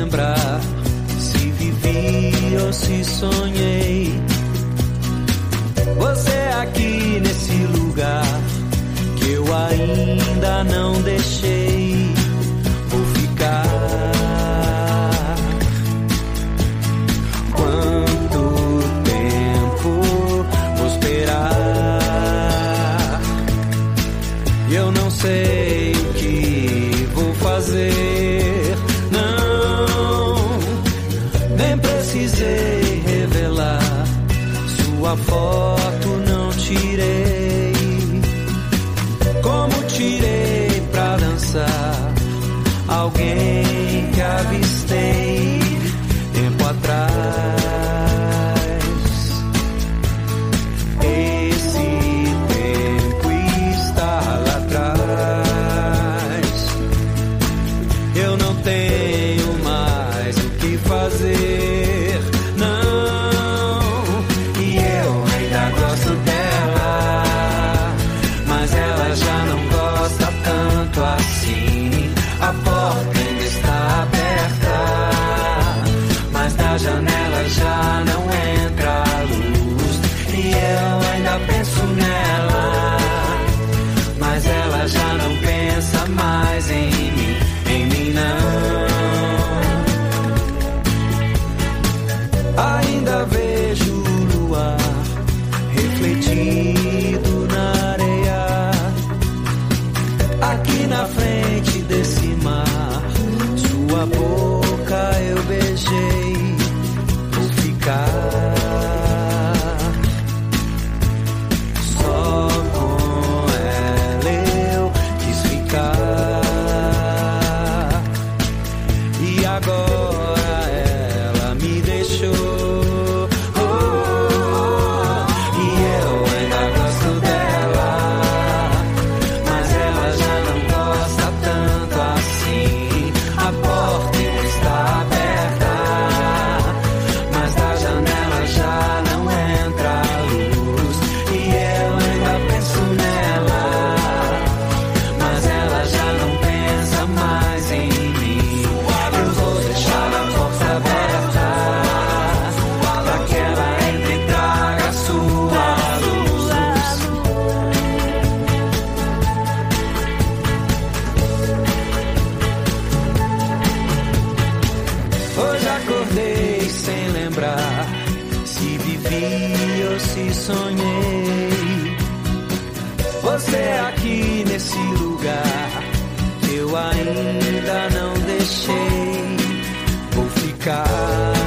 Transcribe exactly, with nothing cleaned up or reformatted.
lembrar se vivi ou se sonhei. Você aqui nesse lugar que eu ainda não deixei. Vou ficar. Quanto tempo vou esperar? Eu não sei o que vou fazer. Não, nem precisei revelar. Sua foto não tirei. Como tirei pra dançar alguém que avistei tempo atrás. Esse tempo está lá atrás. Eu não tenho mais o que fazer, não. E eu ainda gosto dela, mas ela já não gosta tanto assim. A porta ainda está aberta, mas da janela já não entra a luz. E eu ainda penso nela, mas ela já não pensa mais em mim, em mim não. Ainda vejo o luar refletido na areia, aqui na frente desse mar. Sua boca eu beijei. Vou ficar só com ela, eu quis ficar. E agora ela me deixou. Oh, e eu ainda gosto dela, mas ela já não gosta tanto assim. A porta ainda está aberta, mas da janela já não entra a luz. E eu ainda penso nela, mas ela já não pensa mais em mim. Eu vou deixar a porta aberta pra que ela entre e traga sua luz. Hoje acordei sem lembrar se vivi ou se sonhei. Você aqui nesse lugar que eu ainda não deixei. Vou ficar.